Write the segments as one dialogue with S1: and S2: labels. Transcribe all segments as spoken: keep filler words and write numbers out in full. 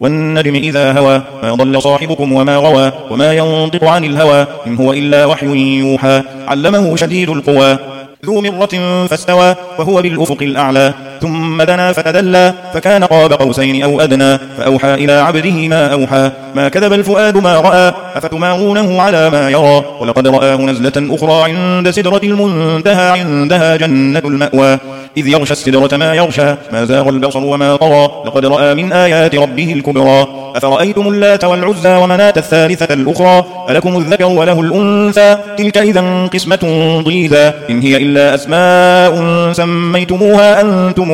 S1: والنجم إذا هوى ما ضل صاحبكم وما غوى وما ينطق عن الهوى إن هو إلا وحي يوحى علمه شديد القوى ذو مرة فاستوى وهو بالأفق الأعلى ثم دنا فتدلى فكان قاب قوسين أو أدنى فأوحى إلى عبده ما أوحى ما كذب الفؤاد ما رأى أفتمارونه على ما يرى ولقد رآه نزلة أخرى عند سدرة المنتهى عندها جنة المأوى إذ يغشى السدرة ما يغشى ما زاغ البصر وما طغى لقد رأى من آيات ربه الكبرى أفرأيتم اللات والعزى ومناة الثالثة الأخرى ألكم الذكر وله الأنثى تلك إذا قسمة ضيزى إن هي إلا أسماء سميتموها أنتم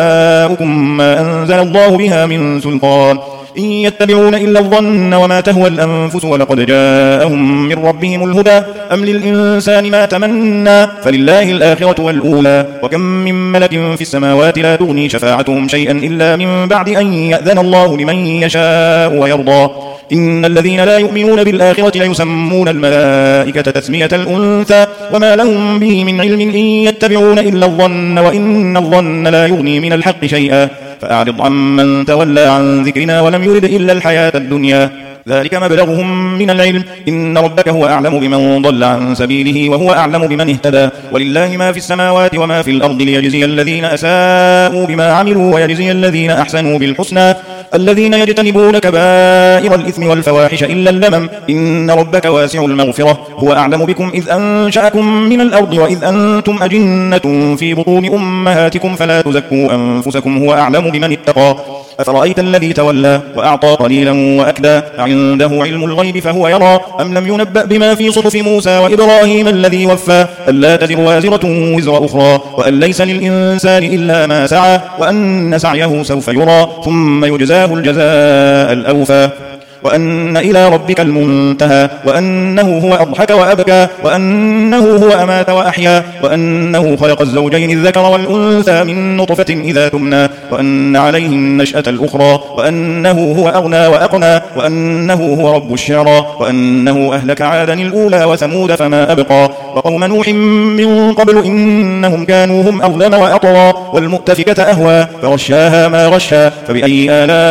S1: وآباؤكم ما أنزل الله بها من سلطان إن يتبعون إلا الظن وما تهوى الأنفس ولقد جاءهم من ربهم الهدى أم للإنسان ما تمنى فلله الآخرة والأولى وكم من ملك في السماوات لا تغني شفاعتهم شيئا إلا من بعد أن يأذن الله لمن يشاء ويرضى إن الذين لا يؤمنون بالآخرة ليسمون الملائكة تسمية الأنثى وما لهم به من علم إن يتبعون إلا الظن وإن الظن لا يغني من الحق شيئا فأعرض عمن تولى عن ذكرنا ولم يرد إلا الحياة الدنيا ذلك مبلغهم من العلم إن ربك هو أعلم بمن ضل عن سبيله وهو أعلم بمن اهتدى ولله ما في السماوات وما في الأرض ليجزي الذين أساءوا بما عملوا ويجزي الذين أحسنوا بالحسنى الذين يجتنبون كبائر الإثم والفواحش إلا اللمم إن ربك واسع المغفرة هو أعلم بكم إذ أنشأكم من الأرض وإذ أنتم أجنة في بطون أمهاتكم فلا تزكوا أنفسكم هو أعلم بمن اتقى أفرأيت الذي تولى وأعطى قليلا وأكدى عنده علم الغيب فهو يرى أم لم ينبأ بما في صحف موسى وإبراهيم الذي وفى ألا تزر وازرة وزر أخرى وأن ليس للإنسان إلا ما سعى وأن سعيه سوف يرى ثم يجزاه الجزاء الأوفى وأن إلى ربك المنتهى وأنه هو أضحك وأبكى وأنه هو أمات وأحيا وأنه خلق الزوجين الذكر والأنثى من نطفة إذا تمنى وأن عليه النشأة الأخرى وأنه هو أغنى وأقنى وأنه هو رب الشعرى وأنه أهلك عادا الأولى وثمود فما أبقى وقوم نوح من قبل إنهم كانوا هم أظلم وأطغى والمؤتفكة أهوى فغشاها ما غشا فبأي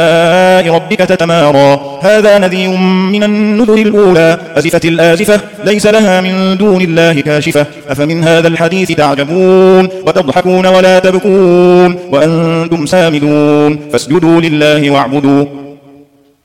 S1: آلاء ربك تتمارى هذا نذير من النذر الأولى أزفت الآزفة ليس لها من دون الله كاشفة أفمن هذا الحديث تعجبون وتضحكون ولا تبكون وأنتم سامدون فاسجدوا لله واعبدوا